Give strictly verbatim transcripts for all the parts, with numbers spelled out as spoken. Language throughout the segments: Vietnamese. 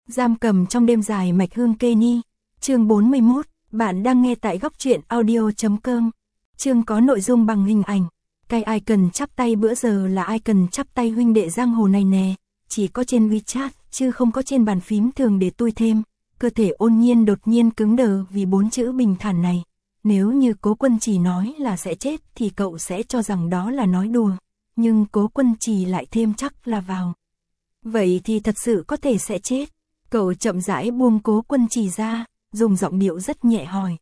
Giam cầm trong đêm dài mạch hương kê ni. Chương bốn mươi mốt, bạn đang nghe tại góc truyện audio chấm com. Chương có nội dung bằng hình ảnh. Cái ai cần chắp tay bữa giờ là ai cần chắp tay huynh đệ giang hồ này nè, chỉ có trên WeChat, chứ không có trên bàn phím thường để tui thêm. Cơ thể Ôn Nhiên đột nhiên cứng đờ vì bốn chữ bình thản này. Nếu như Cố Quân Trì nói là sẽ chết thì cậu sẽ cho rằng đó là nói đùa, nhưng Cố Quân Trì lại thêm chắc là vào. Vậy thì thật sự có thể sẽ chết. Cậu chậm rãi buông Cố Quân Trì ra, dùng giọng điệu rất nhẹ hỏi.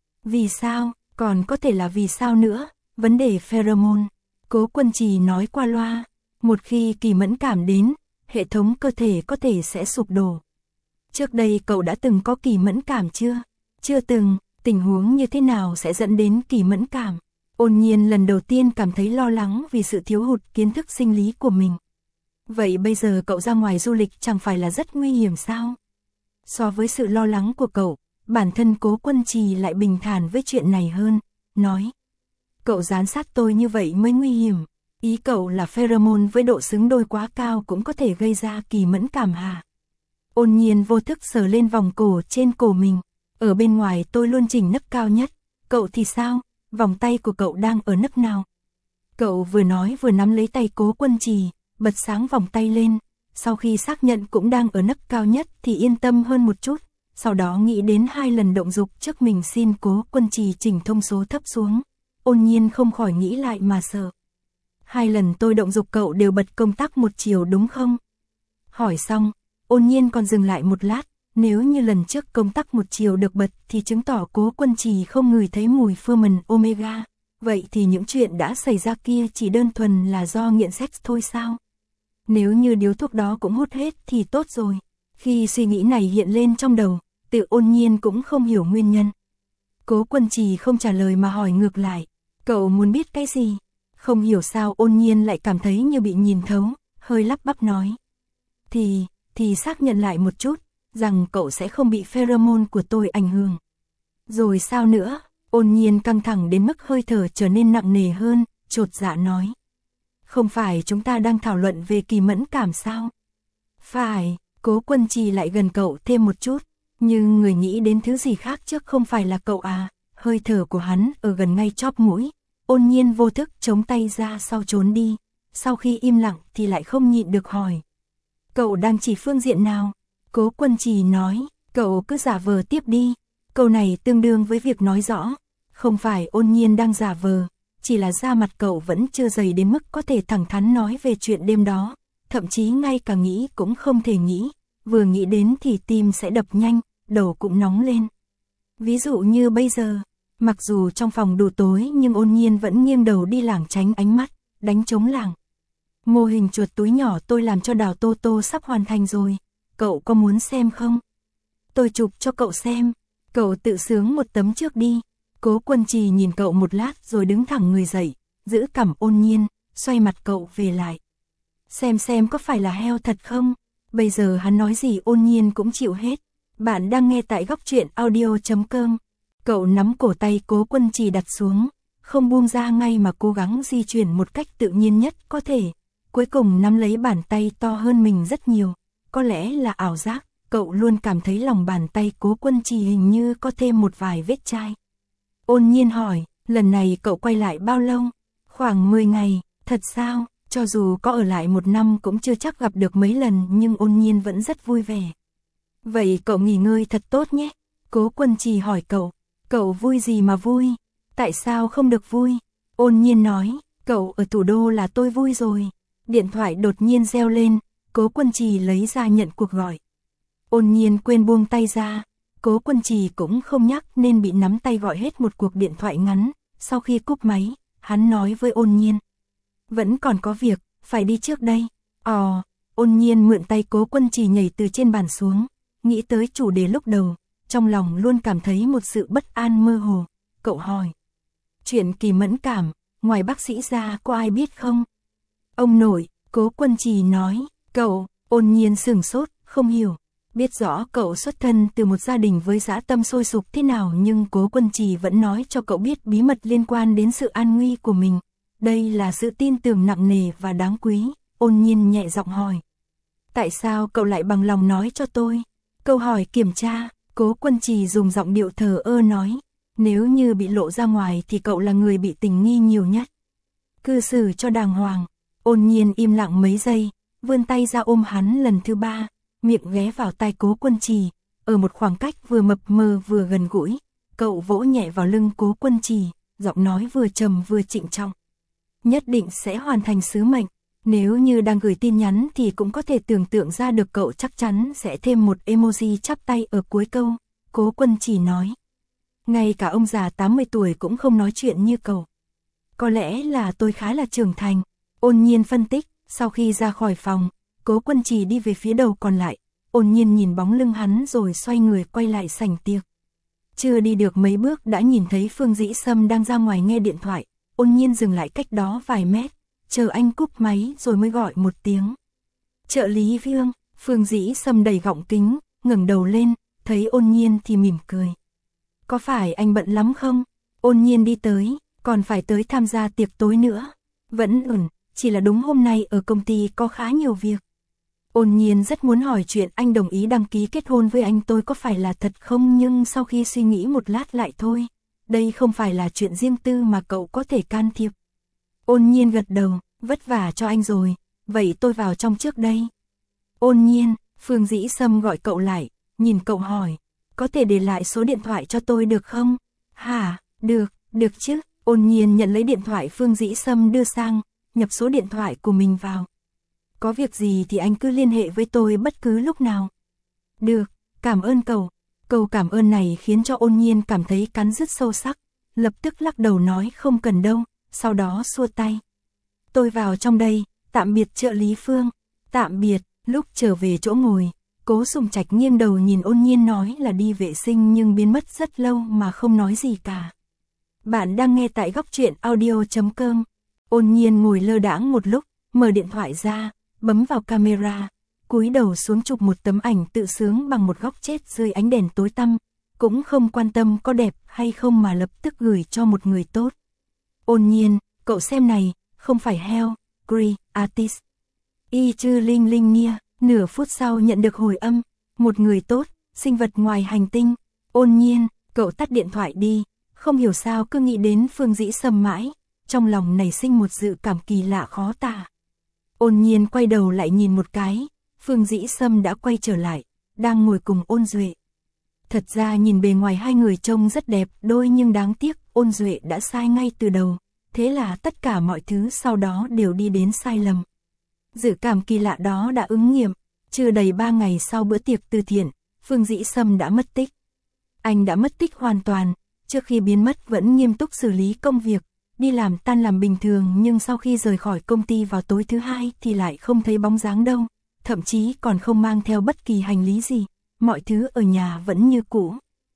Vì sao, còn có thể là vì sao nữa, vấn đề pheromone. Cố Quân Trì nói qua loa, một khi kỳ mẫn cảm đến, hệ thống cơ thể có thể sẽ sụp đổ. Trước đây cậu đã từng có kỳ mẫn cảm chưa? Chưa từng, tình huống như thế nào sẽ dẫn đến kỳ mẫn cảm? Ôn Nhiên lần đầu tiên cảm thấy lo lắng vì sự thiếu hụt kiến thức sinh lý của mình. Vậy bây giờ cậu ra ngoài du lịch chẳng phải là rất nguy hiểm sao? So với sự lo lắng của cậu, bản thân Cố Quân Trì lại bình thản với chuyện này hơn, nói. Cậu giám sát tôi như vậy mới nguy hiểm. Ý cậu là pheromone với độ xứng đôi quá cao cũng có thể gây ra kỳ mẫn cảm hả? Ôn Nhiên vô thức sờ lên vòng cổ trên cổ mình. Ở bên ngoài tôi luôn chỉnh nấc cao nhất. Cậu thì sao? Vòng tay của cậu đang ở nấc nào? Cậu vừa nói vừa nắm lấy tay Cố Quân Trì, bật sáng vòng tay lên. Sau khi xác nhận cũng đang ở nấc cao nhất thì yên tâm hơn một chút. Sau đó nghĩ đến hai lần động dục trước mình xin Cố Quân Trì chỉnh thông số thấp xuống. Ôn Nhiên không khỏi nghĩ lại mà sợ. Hai lần tôi động dục cậu đều bật công tắc một chiều đúng không? Hỏi xong, Ôn Nhiên còn dừng lại một lát. Nếu như lần trước công tắc một chiều được bật thì chứng tỏ Cố Quân Trì không ngửi thấy mùi pheromone omega. Vậy thì những chuyện đã xảy ra kia chỉ đơn thuần là do nghiện sex thôi sao? Nếu như điếu thuốc đó cũng hút hết thì tốt rồi. Khi suy nghĩ này hiện lên trong đầu, tự Ôn Nhiên cũng không hiểu nguyên nhân. Cố Quân Trì không trả lời mà hỏi ngược lại. Cậu muốn biết cái gì? Không hiểu sao Ôn Nhiên lại cảm thấy như bị nhìn thấu, hơi lắp bắp nói. Thì, thì xác nhận lại một chút, rằng cậu sẽ không bị pheromone của tôi ảnh hưởng. Rồi sao nữa? Ôn Nhiên căng thẳng đến mức hơi thở trở nên nặng nề hơn, chột dạ nói. Không phải chúng ta đang thảo luận về kỳ mẫn cảm sao? Phải, Cố Quân Trì lại gần cậu thêm một chút, nhưng người nghĩ đến thứ gì khác trước không phải là cậu à? Hơi thở của hắn ở gần ngay chóp mũi. Ôn Nhiên vô thức chống tay ra sau trốn đi, sau khi im lặng thì lại không nhịn được hỏi. Cậu đang chỉ phương diện nào? Cố Quân Trì nói, cậu cứ giả vờ tiếp đi. Câu này tương đương với việc nói rõ, không phải Ôn Nhiên đang giả vờ, chỉ là da mặt cậu vẫn chưa dày đến mức có thể thẳng thắn nói về chuyện đêm đó, thậm chí ngay cả nghĩ cũng không thể nghĩ, vừa nghĩ đến thì tim sẽ đập nhanh, đầu cũng nóng lên. Ví dụ như bây giờ, mặc dù trong phòng đủ tối nhưng Ôn Nhiên vẫn nghiêng đầu đi lảng tránh ánh mắt, đánh trống lảng. Mô hình chuột túi nhỏ tôi làm cho Đào Tô Tô sắp hoàn thành rồi, cậu có muốn xem không? Tôi chụp cho cậu xem, cậu tự sướng một tấm trước đi. Cố Quân Trì nhìn cậu một lát rồi đứng thẳng người dậy, giữ cằm Ôn Nhiên, xoay mặt cậu về lại. Xem xem có phải là heo thật không? Bây giờ hắn nói gì Ôn Nhiên cũng chịu hết. Bạn đang nghe tại góc truyện audio chấm com. Cậu nắm cổ tay Cố Quân Trì đặt xuống, không buông ra ngay mà cố gắng di chuyển một cách tự nhiên nhất có thể. Cuối cùng nắm lấy bàn tay to hơn mình rất nhiều. Có lẽ là ảo giác, cậu luôn cảm thấy lòng bàn tay Cố Quân Trì hình như có thêm một vài vết chai. Ôn Nhiên hỏi, lần này cậu quay lại bao lâu? Khoảng mười ngày, thật sao? Cho dù có ở lại một năm cũng chưa chắc gặp được mấy lần nhưng Ôn Nhiên vẫn rất vui vẻ. Vậy cậu nghỉ ngơi thật tốt nhé. Cố Quân Trì hỏi cậu, cậu vui gì mà vui? Tại sao không được vui? Ôn Nhiên nói, cậu ở thủ đô là tôi vui rồi. Điện thoại đột nhiên reo lên, Cố Quân Trì lấy ra nhận cuộc gọi. Ôn Nhiên quên buông tay ra, Cố Quân Trì cũng không nhắc nên bị nắm tay gọi hết một cuộc điện thoại ngắn. Sau khi cúp máy, hắn nói với Ôn Nhiên. Vẫn còn có việc, phải đi trước đây. Ồ, Ôn Nhiên mượn tay Cố Quân Trì nhảy từ trên bàn xuống, nghĩ tới chủ đề lúc đầu, trong lòng luôn cảm thấy một sự bất an mơ hồ. Cậu hỏi, chuyện kỳ mẫn cảm, ngoài bác sĩ ra có ai biết không? Ông nội, Cố Quân Trì nói. Cậu, Ôn Nhiên sửng sốt, không hiểu. Biết rõ cậu xuất thân từ một gia đình với dã tâm sôi sục thế nào nhưng Cố Quân Trì vẫn nói cho cậu biết bí mật liên quan đến sự an nguy của mình. Đây là sự tin tưởng nặng nề và đáng quý. Ôn Nhiên nhẹ giọng hỏi. Tại sao cậu lại bằng lòng nói cho tôi? Câu hỏi kiểm tra, Cố Quân Trì dùng giọng điệu thờ ơ nói, nếu như bị lộ ra ngoài thì cậu là người bị tình nghi nhiều nhất. Cư xử cho đàng hoàng. Ôn Nhiên im lặng mấy giây, vươn tay ra ôm hắn lần thứ ba, miệng ghé vào tai Cố Quân Trì, ở một khoảng cách vừa mập mờ vừa gần gũi, cậu vỗ nhẹ vào lưng Cố Quân Trì, giọng nói vừa trầm vừa trịnh trọng. Nhất định sẽ hoàn thành sứ mệnh. Nếu như đang gửi tin nhắn thì cũng có thể tưởng tượng ra được cậu chắc chắn sẽ thêm một emoji chắp tay ở cuối câu, Cố Quân Trì nói. Ngay cả ông già tám mươi tuổi cũng không nói chuyện như cậu. Có lẽ là tôi khá là trưởng thành. Ôn Nhiên phân tích, sau khi ra khỏi phòng, Cố Quân Trì đi về phía đầu còn lại. Ôn Nhiên nhìn bóng lưng hắn rồi xoay người quay lại sảnh tiệc. Chưa đi được mấy bước đã nhìn thấy Phương Dĩ Sâm đang ra ngoài nghe điện thoại. Ôn Nhiên dừng lại cách đó vài mét, chờ anh cúp máy rồi mới gọi một tiếng. Trợ lý Vương. Phương Dĩ Sâm đầy gọng kính, ngẩng đầu lên, thấy Ôn Nhiên thì mỉm cười. Có phải anh bận lắm không? Ôn Nhiên đi tới, còn phải tới tham gia tiệc tối nữa. Vẫn ổn, chỉ là đúng hôm nay ở công ty có khá nhiều việc. Ôn Nhiên rất muốn hỏi chuyện anh đồng ý đăng ký kết hôn với anh tôi có phải là thật không, nhưng sau khi suy nghĩ một lát lại thôi. Đây không phải là chuyện riêng tư mà cậu có thể can thiệp. Ôn Nhiên gật đầu, vất vả cho anh rồi, vậy tôi vào trong trước đây. Ôn Nhiên, Phương Dĩ Sâm gọi cậu lại, nhìn cậu hỏi, có thể để lại số điện thoại cho tôi được không? Hả, được, được chứ. Ôn Nhiên nhận lấy điện thoại Phương Dĩ Sâm đưa sang, nhập số điện thoại của mình vào. Có việc gì thì anh cứ liên hệ với tôi bất cứ lúc nào. Được, cảm ơn cậu. Câu cảm ơn này khiến cho Ôn Nhiên cảm thấy cắn rứt sâu sắc, lập tức lắc đầu nói không cần đâu, sau đó xua tay. Tôi vào trong đây, tạm biệt trợ lý Phương. Tạm biệt. Lúc trở về chỗ ngồi, Cố Sùng Trạch nghiêng đầu nhìn Ôn Nhiên nói là đi vệ sinh nhưng biến mất rất lâu mà không nói gì cả. Bạn đang nghe tại góc truyện audio chấm com. Ôn Nhiên ngồi lơ đãng một lúc, mở điện thoại ra, bấm vào camera, cúi đầu xuống chụp một tấm ảnh tự sướng bằng một góc chết dưới ánh đèn tối tăm, cũng không quan tâm có đẹp hay không mà lập tức gửi cho một người tốt. Ôn Nhiên, cậu xem này, không phải heo, Grey, artist. Y chư linh linh nia, nửa phút sau nhận được hồi âm, một người tốt, sinh vật ngoài hành tinh. Ôn Nhiên, cậu tắt điện thoại đi, không hiểu sao cứ nghĩ đến Phương Dĩ Sâm mãi, trong lòng nảy sinh một dự cảm kỳ lạ khó tả. Ôn Nhiên quay đầu lại nhìn một cái, Phương Dĩ Sâm đã quay trở lại, đang ngồi cùng Ôn Duệ. Thật ra nhìn bề ngoài hai người trông rất đẹp đôi nhưng đáng tiếc Ôn Duệ đã sai ngay từ đầu, thế là tất cả mọi thứ sau đó đều đi đến sai lầm. Dự cảm kỳ lạ đó đã ứng nghiệm, chưa đầy ba ngày sau bữa tiệc từ thiện, Phương Dĩ Sâm đã mất tích. Anh đã mất tích hoàn toàn, trước khi biến mất vẫn nghiêm túc xử lý công việc, đi làm tan làm bình thường nhưng sau khi rời khỏi công ty vào tối thứ hai thì lại không thấy bóng dáng đâu, thậm chí còn không mang theo bất kỳ hành lý gì, mọi thứ ở nhà vẫn như cũ.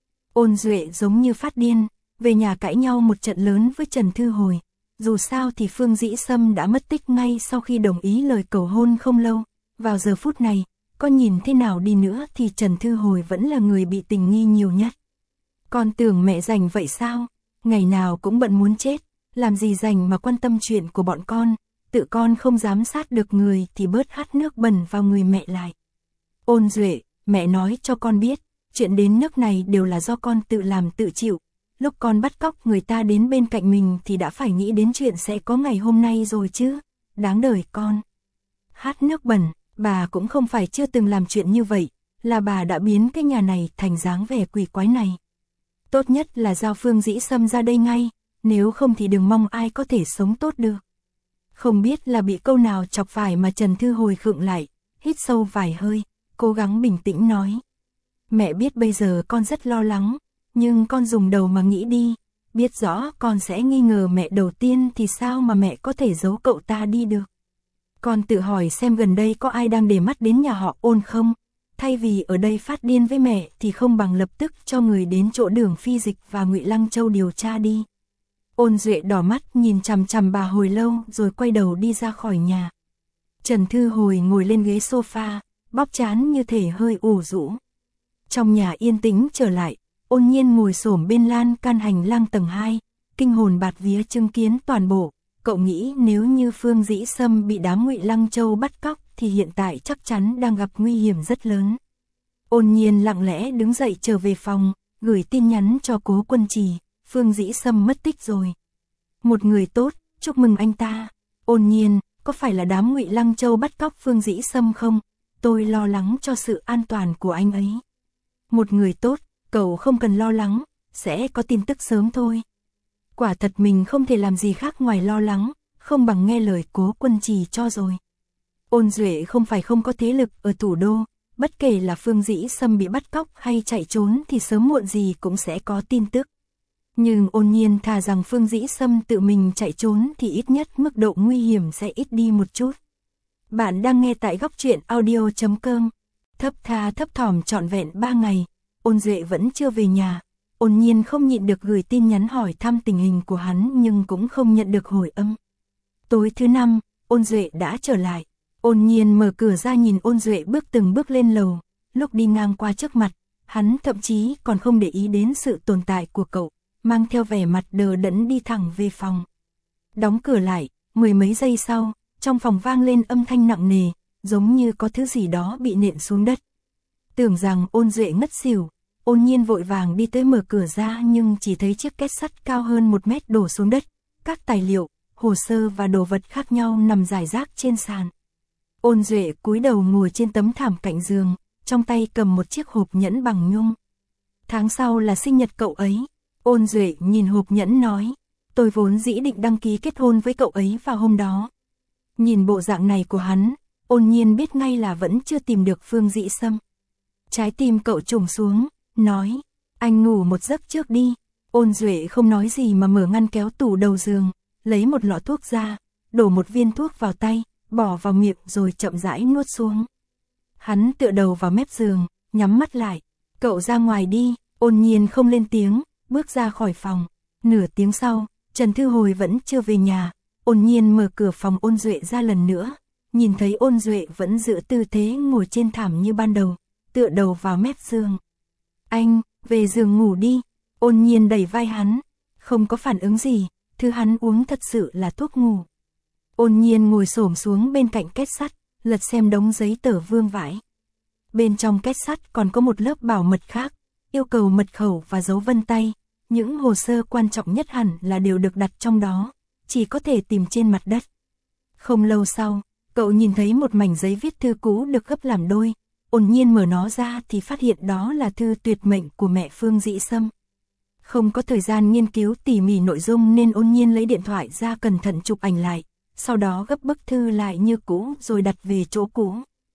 Ôn Duệ giống như phát điên, về nhà cãi nhau một trận lớn với Trần Thư Hồi. Dù sao thì Phương Dĩ Sâm đã mất tích ngay sau khi đồng ý lời cầu hôn không lâu. Vào giờ phút này, có nhìn thế nào đi nữa thì Trần Thư Hồi vẫn là người bị tình nghi nhiều nhất. Con tưởng mẹ rảnh vậy sao? Ngày nào cũng bận muốn chết, làm gì rảnh mà quan tâm chuyện của bọn con, tự con không giám sát được người thì bớt hắt nước bẩn vào người mẹ lại. Ôn Duệ, mẹ nói cho con biết, chuyện đến nước này đều là do con tự làm tự chịu. Lúc con bắt cóc người ta đến bên cạnh mình thì đã phải nghĩ đến chuyện sẽ có ngày hôm nay rồi chứ, đáng đời con. Hát nước bẩn, bà cũng không phải chưa từng làm chuyện như vậy, là bà đã biến cái nhà này thành dáng vẻ quỷ quái này. Tốt nhất là giao Phương Dĩ Sâm ra đây ngay, nếu không thì đừng mong ai có thể sống tốt được. Không biết là bị câu nào chọc phải mà Trần Thư Hồi khựng lại, hít sâu vài hơi, cố gắng bình tĩnh nói. Mẹ biết bây giờ con rất lo lắng, nhưng con dùng đầu mà nghĩ đi, biết rõ con sẽ nghi ngờ mẹ đầu tiên thì sao mà mẹ có thể giấu cậu ta đi được. Con tự hỏi xem gần đây có ai đang để mắt đến nhà họ Ôn không, thay vì ở đây phát điên với mẹ thì không bằng lập tức cho người đến chỗ Đường Phi Dịch và Ngụy Lăng Châu điều tra đi. Ôn Duệ đỏ mắt nhìn chằm chằm bà hồi lâu rồi quay đầu đi ra khỏi nhà. Trần Thư Hồi ngồi lên ghế sofa, bóp trán như thể hơi ủ rũ. Trong nhà yên tĩnh trở lại, Ôn Nhiên ngồi xổm bên lan can hành lang tầng hai, kinh hồn bạt vía chứng kiến toàn bộ. Cậu nghĩ nếu như Phương Dĩ Sâm bị đám Ngụy Lăng Châu bắt cóc thì hiện tại chắc chắn đang gặp nguy hiểm rất lớn. Ôn Nhiên lặng lẽ đứng dậy trở về phòng, gửi tin nhắn cho Cố Quân Trì, Phương Dĩ Sâm mất tích rồi. Một người tốt, chúc mừng anh ta. Ôn Nhiên, có phải là đám Ngụy Lăng Châu bắt cóc Phương Dĩ Sâm không? Tôi lo lắng cho sự an toàn của anh ấy. Một người tốt, cậu không cần lo lắng, sẽ có tin tức sớm thôi. Quả thật mình không thể làm gì khác ngoài lo lắng, không bằng nghe lời Cố Quân Trì cho rồi. Ôn Duệ không phải không có thế lực ở thủ đô, bất kể là Phương Dĩ Sâm bị bắt cóc hay chạy trốn thì sớm muộn gì cũng sẽ có tin tức. Nhưng Ôn Nhiên thà rằng Phương Dĩ Sâm tự mình chạy trốn thì ít nhất mức độ nguy hiểm sẽ ít đi một chút. Bạn đang nghe tại góc truyện audio chấm com. Thấp tha thấp thỏm trọn vẹn ba ngày, Ôn Duệ vẫn chưa về nhà. Ôn Nhiên không nhịn được gửi tin nhắn hỏi thăm tình hình của hắn nhưng cũng không nhận được hồi âm. Tối thứ năm, Ôn Duệ đã trở lại. Ôn Nhiên mở cửa ra nhìn Ôn Duệ bước từng bước lên lầu, lúc đi ngang qua trước mặt, hắn thậm chí còn không để ý đến sự tồn tại của cậu, mang theo vẻ mặt đờ đẫn đi thẳng về phòng. Đóng cửa lại, mười mấy giây sau, trong phòng vang lên âm thanh nặng nề, giống như có thứ gì đó bị nện xuống đất. Tưởng rằng Ôn Duệ ngất xỉu, Ôn Nhiên vội vàng đi tới mở cửa ra nhưng chỉ thấy chiếc két sắt cao hơn một mét đổ xuống đất, các tài liệu, hồ sơ và đồ vật khác nhau nằm rải rác trên sàn. Ôn Duệ cúi đầu ngồi trên tấm thảm cạnh giường, trong tay cầm một chiếc hộp nhẫn bằng nhung. Tháng sau là sinh nhật cậu ấy. Ôn Duệ nhìn hộp nhẫn nói, tôi vốn dĩ định đăng ký kết hôn với cậu ấy vào hôm đó. Nhìn bộ dạng này của hắn, Ôn Nhiên biết ngay là vẫn chưa tìm được Phương Dĩ Sâm. Trái tim cậu trùng xuống, nói, anh ngủ một giấc trước đi. Ôn Duệ không nói gì mà mở ngăn kéo tủ đầu giường, lấy một lọ thuốc ra, đổ một viên thuốc vào tay, bỏ vào miệng rồi chậm rãi nuốt xuống. Hắn tựa đầu vào mép giường, nhắm mắt lại, cậu ra ngoài đi. Ôn Nhiên không lên tiếng, bước ra khỏi phòng. Nửa tiếng sau, Trần Thư Hồi vẫn chưa về nhà. Ôn Nhiên mở cửa phòng Ôn Duệ ra lần nữa, nhìn thấy Ôn Duệ vẫn giữ tư thế ngồi trên thảm như ban đầu, tựa đầu vào mép giường. Anh, về giường ngủ đi. Ôn Nhiên đẩy vai hắn, không có phản ứng gì, thứ hắn uống thật sự là thuốc ngủ. Ôn Nhiên ngồi xổm xuống bên cạnh két sắt, lật xem đống giấy tờ vương vãi. Bên trong két sắt còn có một lớp bảo mật khác, yêu cầu mật khẩu và dấu vân tay. Những hồ sơ quan trọng nhất hẳn là đều được đặt trong đó, chỉ có thể tìm trên mặt đất. Không lâu sau, cậu nhìn thấy một mảnh giấy viết thư cũ được gấp làm đôi. Ôn Nhiên mở nó ra thì phát hiện đó là thư tuyệt mệnh của mẹ Phương Dĩ Sâm. Không có thời gian nghiên cứu tỉ mỉ nội dung nên Ôn Nhiên lấy điện thoại ra cẩn thận chụp ảnh lại, sau đó gấp bức thư lại như cũ rồi đặt về chỗ cũ.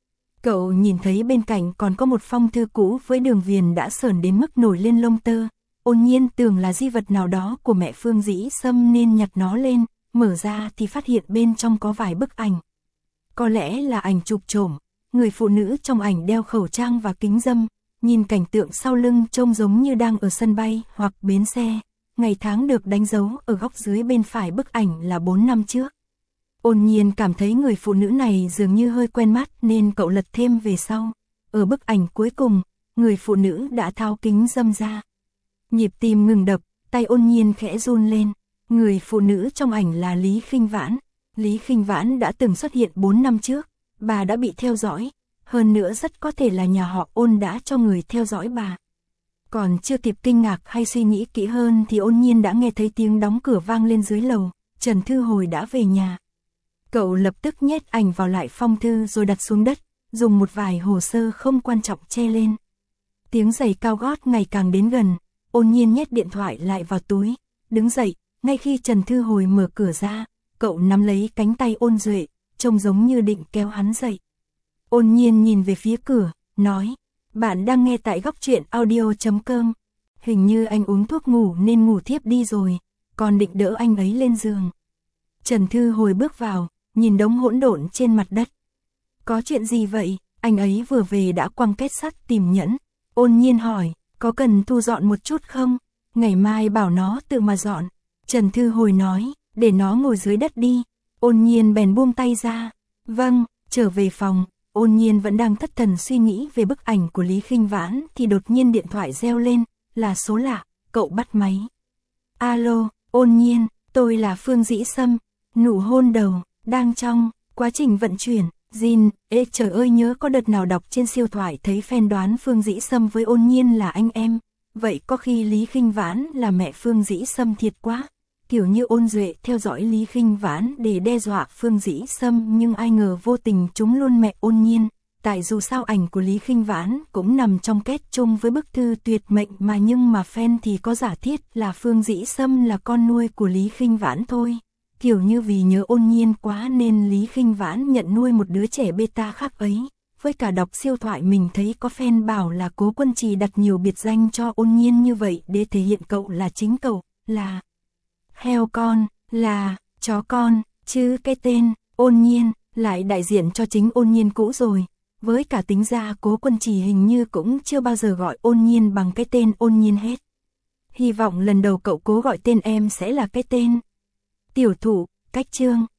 Cậu nhìn thấy bên cạnh còn có một phong thư cũ với đường viền đã sờn đến mức nổi lên lông tơ. Ôn Nhiên tưởng là di vật nào đó của mẹ Phương Dĩ Sâm nên nhặt nó lên, mở ra thì phát hiện bên trong có vài bức ảnh. Có lẽ là ảnh chụp trộm, người phụ nữ trong ảnh đeo khẩu trang và kính râm, nhìn cảnh tượng sau lưng trông giống như đang ở sân bay hoặc bến xe. Ngày tháng được đánh dấu ở góc dưới bên phải bức ảnh là bốn năm trước. Ôn Nhiên cảm thấy người phụ nữ này dường như hơi quen mắt nên cậu lật thêm về sau. Ở bức ảnh cuối cùng, người phụ nữ đã tháo kính râm ra. Nhịp tim ngừng đập, tay Ôn Nhiên khẽ run lên. Người phụ nữ trong ảnh là Lý Khinh Vãn. Lý Khinh Vãn đã từng xuất hiện bốn năm trước, bà đã bị theo dõi. Hơn nữa rất có thể là nhà họ Ôn đã cho người theo dõi bà. Còn chưa kịp kinh ngạc hay suy nghĩ kỹ hơn thì Ôn Nhiên đã nghe thấy tiếng đóng cửa vang lên dưới lầu. Trần Thư Hồi đã về nhà. Cậu lập tức nhét ảnh vào lại phong thư rồi đặt xuống đất, dùng một vài hồ sơ không quan trọng che lên. Tiếng giày cao gót ngày càng đến gần, Ôn Nhiên nhét điện thoại lại vào túi, đứng dậy, ngay khi Trần Thư Hồi mở cửa ra, cậu nắm lấy cánh tay Ôn Duệ, trông giống như định kéo hắn dậy. Ôn Nhiên nhìn về phía cửa, nói, bạn đang nghe tại góc truyện audio chấm com. Hình như anh uống thuốc ngủ nên ngủ thiếp đi rồi, còn định đỡ anh ấy lên giường. Trần Thư Hồi bước vào, nhìn đống hỗn độn trên mặt đất. Có chuyện gì vậy? Anh ấy vừa về đã quăng két sắt tìm nhẫn. Ôn Nhiên hỏi, có cần thu dọn một chút không? Ngày mai bảo nó tự mà dọn. Trần Thư Hồi nói, để nó ngồi dưới đất đi. Ôn Nhiên bèn buông tay ra. Vâng, trở về phòng, Ôn Nhiên vẫn đang thất thần suy nghĩ về bức ảnh của Lý Khinh Vãn thì đột nhiên điện thoại reo lên, là số lạ, cậu bắt máy. Alo, Ôn Nhiên, tôi là Phương Dĩ Sâm. Nụ hôn đầu, đang trong quá trình vận chuyển, Jin, ê trời ơi nhớ có đợt nào đọc trên siêu thoại thấy fan đoán Phương Dĩ Sâm với Ôn Nhiên là anh em. Vậy có khi Lý Khinh Vãn là mẹ Phương Dĩ Sâm thiệt quá. Kiểu như Ôn Duệ theo dõi Lý Khinh Vãn để đe dọa Phương Dĩ Sâm nhưng ai ngờ vô tình trúng luôn mẹ Ôn Nhiên. Tại dù sao ảnh của Lý Khinh Vãn cũng nằm trong kết chung với bức thư tuyệt mệnh mà nhưng mà fan thì có giả thiết là Phương Dĩ Sâm là con nuôi của Lý Khinh Vãn thôi. Kiểu như vì nhớ Ôn Nhiên quá nên Lý Khinh Vãn nhận nuôi một đứa trẻ beta khác ấy. Với cả đọc siêu thoại mình thấy có fan bảo là Cố Quân Trì đặt nhiều biệt danh cho Ôn Nhiên như vậy để thể hiện cậu là chính cậu, là heo con, là chó con, chứ cái tên Ôn Nhiên lại đại diện cho chính Ôn Nhiên cũ rồi. Với cả tính ra Cố Quân Trì hình như cũng chưa bao giờ gọi Ôn Nhiên bằng cái tên Ôn Nhiên hết. Hy vọng lần đầu cậu cố gọi tên em sẽ là cái tên Tiểu Thụ, cách chương.